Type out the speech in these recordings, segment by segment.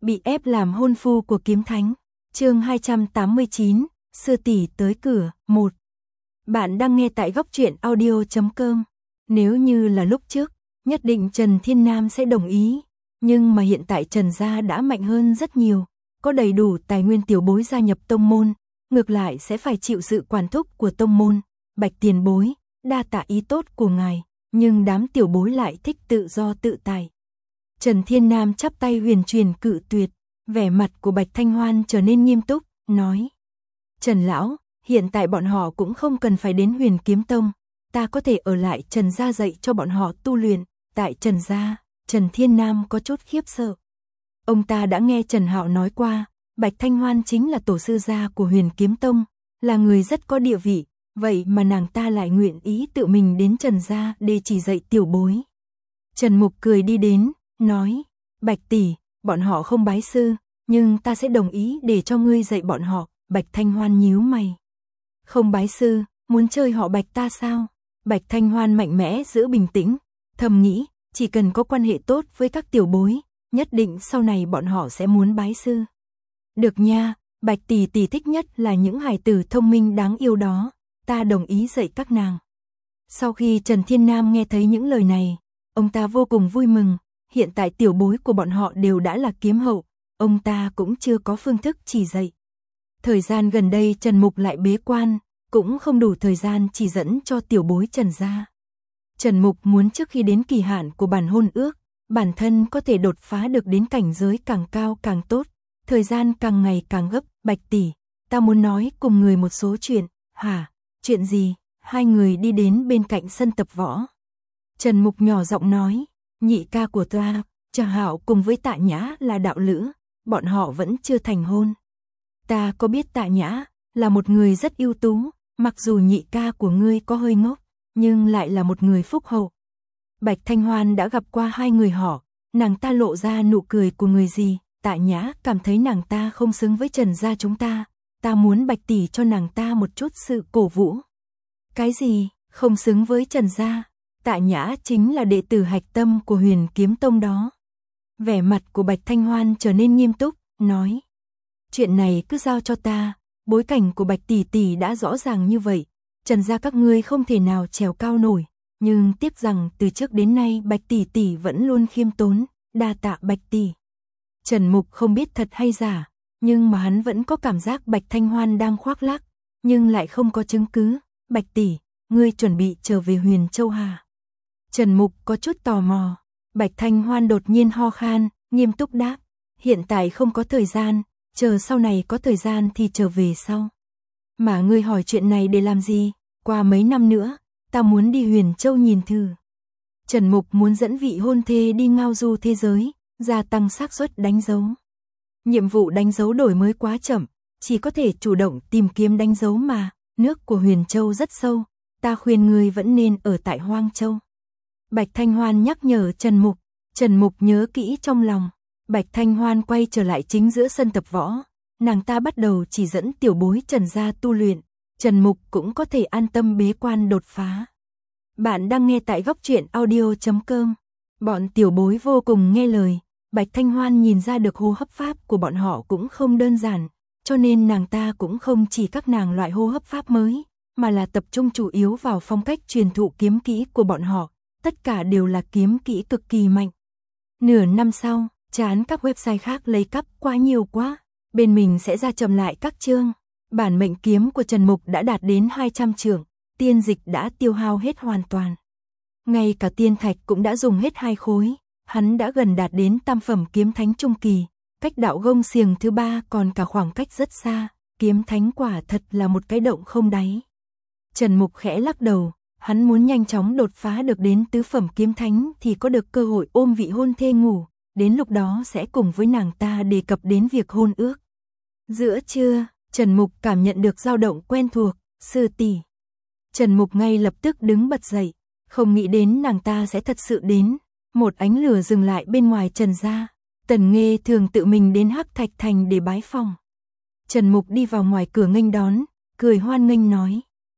Bị ép làm hôn phu của kiếm thánh. Chương 289, sư tỷ tới cửa, 1. Bạn đang nghe tại góc truyện audio.com. Nếu như là lúc trước, nhất định Trần Thiên Nam sẽ đồng ý, nhưng mà hiện tại Trần gia đã mạnh hơn rất nhiều, có đầy đủ tài nguyên tiểu bối gia nhập tông môn, ngược lại sẽ phải chịu sự quản thúc của tông môn. Bạch tiền bối, đa tạ ý tốt của ngài, nhưng đám tiểu bối lại thích tự do tự tại. Trần Thiên Nam chắp tay huyền truyền cự tuyệt, vẻ mặt của Bạch Thanh Hoan trở nên nghiêm túc, nói: Trần lão, hiện tại bọn họ cũng không cần phải đến Huyền Kiếm Tông, ta có thể ở lại Trần gia dạy cho bọn họ tu luyện. Tại Trần gia, Trần Thiên Nam có chút khiếp sợ. Ông ta đã nghe Trần Hạo nói qua, Bạch Thanh Hoan chính là tổ sư gia của Huyền Kiếm Tông, là người rất có địa vị, vậy mà nàng ta lại nguyện ý tự mình đến Trần gia để chỉ dạy tiểu bối. Trần Mục cười đi đến, nói: Bạch tỷ, bọn họ không bái sư, nhưng ta sẽ đồng ý để cho ngươi dạy bọn họ. Bạch Thanh Hoan nhíu mày. Không bái sư, muốn chơi họ Bạch ta sao? Bạch Thanh Hoan mạnh mẽ giữ bình tĩnh, thầm nghĩ, chỉ cần có quan hệ tốt với các tiểu bối, nhất định sau này bọn họ sẽ muốn bái sư. Được nha, Bạch tỷ tỷ thích nhất là những hài tử thông minh đáng yêu đó, ta đồng ý dạy các nàng. Sau khi Trần Thiên Nam nghe thấy những lời này, ông ta vô cùng vui mừng, hiện tại tiểu bối của bọn họ đều đã là kiếm hậu, ông ta cũng chưa có phương thức chỉ dạy. Thời gian gần đây Trần Mục lại bế quan, cũng không đủ thời gian chỉ dẫn cho tiểu bối Trần gia. Trần Mục muốn trước khi đến kỳ hạn của bản hôn ước, bản thân có thể đột phá được đến cảnh giới càng cao càng tốt, thời gian càng ngày càng gấp. Bạch tỷ, ta muốn nói cùng người một số chuyện. Hả, chuyện gì? Hai người đi đến bên cạnh sân tập võ. Trần Mục nhỏ giọng nói, nhị ca của ta, Trà Hạo cùng với Tạ Nhã là đạo lữ, bọn họ vẫn chưa thành hôn. Ta có biết Tạ Nhã là một người rất ưu tú, mặc dù nhị ca của ngươi có hơi ngốc, nhưng lại là một người phúc hậu. Bạch Thanh Hoan đã gặp qua hai người họ, nàng ta lộ ra nụ cười của người gì? Tạ Nhã cảm thấy nàng ta không xứng với Trần gia chúng ta, ta muốn Bạch tỷ cho nàng ta một chút sự cổ vũ. Cái gì? Không xứng với Trần gia? Tạ Nhã chính là đệ tử hạch tâm của Huyền Kiếm Tông đó. Vẻ mặt của Bạch Thanh Hoan trở nên nghiêm túc, nói: Chuyện này cứ giao cho ta, bối cảnh của Bạch tỷ tỷ đã rõ ràng như vậy, Trần gia các ngươi không thể nào trèo cao nổi, nhưng tiếc rằng từ trước đến nay Bạch tỷ tỷ vẫn luôn khiêm tốn, đa tạ Bạch tỷ. Trần Mục không biết thật hay giả, nhưng mà hắn vẫn có cảm giác Bạch Thanh Hoan đang khoác lác, nhưng lại không có chứng cứ. Bạch tỷ, ngươi chuẩn bị trở về Huyền Châu Hà? Trần Mục có chút tò mò. Bạch Thanh Hoan đột nhiên ho khan, nghiêm túc đáp: Hiện tại không có thời gian, chờ sau này có thời gian thì trở về sau. Mà ngươi hỏi chuyện này để làm gì? Qua mấy năm nữa, ta muốn đi Huyền Châu nhìn thử. Trần Mục muốn dẫn vị hôn thê đi ngao du thế giới, gia tăng xác suất đánh dấu. Nhiệm vụ đánh dấu đổi mới quá chậm, chỉ có thể chủ động tìm kiếm đánh dấu mà, nước của Huyền Châu rất sâu, ta khuyên ngươi vẫn nên ở tại Hoang Châu. Bạch Thanh Hoan nhắc nhở Trần Mục nhớ kỹ trong lòng. Bạch Thanh Hoan quay trở lại chính giữa sân tập võ, nàng ta bắt đầu chỉ dẫn tiểu bối Trần gia tu luyện, Trần Mục cũng có thể an tâm bế quan đột phá. Bạn đang nghe tại góc truyện audio.com. Bọn tiểu bối vô cùng nghe lời, Bạch Thanh Hoan nhìn ra được hô hấp pháp của bọn họ cũng không đơn giản, cho nên nàng ta cũng không chỉ các nàng loại hô hấp pháp mới, mà là tập trung chủ yếu vào phong cách truyền thụ kiếm kỹ của bọn họ, tất cả đều là kiếm kỹ cực kỳ mạnh. Nửa năm sau, chán các website khác lấy cắp quá nhiều quá, bên mình sẽ ra chậm lại các chương. Bản mệnh kiếm của Trần Mục đã đạt đến 200 trượng, tiên dịch đã tiêu hao hết hoàn toàn. Ngay cả tiên thạch cũng đã dùng hết 2 khối, hắn đã gần đạt đến tam phẩm kiếm thánh trung kỳ, cách đạo gông xiềng thứ 3 còn cả khoảng cách rất xa, kiếm thánh quả thật là một cái động không đáy. Trần Mục khẽ lắc đầu, hắn muốn nhanh chóng đột phá được đến tứ phẩm kiếm thánh thì có được cơ hội ôm vị hôn thê ngủ, đến lúc đó sẽ cùng với nàng ta đề cập đến việc hôn ước. Giữa trưa, Trần Mục cảm nhận được dao động quen thuộc, sư tỷ. Trần Mục ngay lập tức đứng bật dậy, không nghĩ đến nàng ta sẽ thật sự đến. Một ánh lửa dừng lại bên ngoài Trần gia, Tần Nghê thường tự mình đến Hắc Thạch Thành để bái phòng. Trần Mục đi vào ngoài cửa nghênh đón, cười hoan nghênh nói: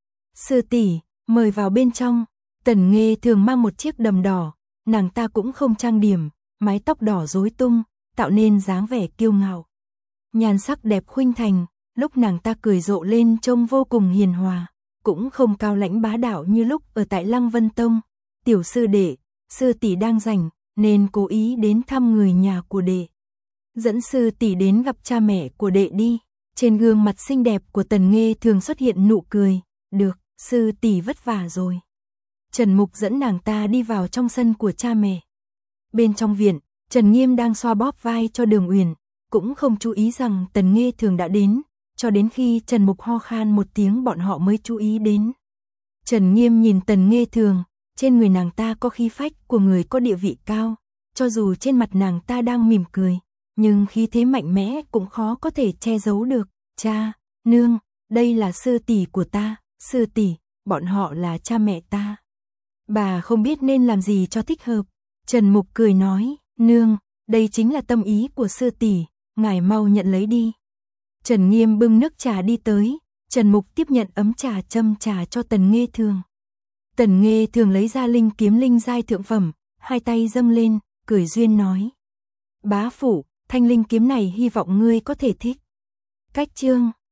Sư tỷ, mời vào bên trong. Tần Nghê thường mang một chiếc đầm đỏ, nàng ta cũng không trang điểm, mái tóc đỏ rối tung, tạo nên dáng vẻ kiêu ngạo. Nhan sắc đẹp khuynh thành, lúc nàng ta cười rộ lên trông vô cùng hiền hòa, cũng không cao lãnh bá đạo như lúc ở tại Lăng Vân Tông. Tiểu sư đệ, sư tỷ đang rảnh, nên cố ý đến thăm người nhà của đệ. Dẫn sư tỷ đến gặp cha mẹ của đệ đi. Trên gương mặt xinh đẹp của Tần Nghê Thường xuất hiện nụ cười. Được, sư tỷ vất vả rồi. Trần Mục dẫn nàng ta đi vào trong sân của cha mẹ. Bên trong viện, Trần Nghiêm đang xoa bóp vai cho Đường Uyển, cũng không chú ý rằng Tần Nghê Thường đã đến, cho đến khi Trần Mục ho khan một tiếng bọn họ mới chú ý đến. Trần Nghiêm nhìn Tần Nghê Thường, trên người nàng ta có khí phách của người có địa vị cao, cho dù trên mặt nàng ta đang mỉm cười, nhưng khí thế mạnh mẽ cũng khó có thể che giấu được. Cha, nương, đây là sư tỷ của ta, sư tỷ, bọn họ là cha mẹ ta. Bà không biết nên làm gì cho thích hợp. Trần Mục cười nói, nương, đây chính là tâm ý của sư tỷ, ngài mau nhận lấy đi. Trần Nghiêm bưng nước trà đi tới, Trần Mục tiếp nhận ấm trà châm trà cho Tần Nghê Thường. Tần Nghê Thường lấy ra linh kiếm linh giai thượng phẩm, hai tay dâng lên, cười duyên nói. Bá phụ, thanh linh kiếm này hy vọng ngươi có thể thích. Cách chương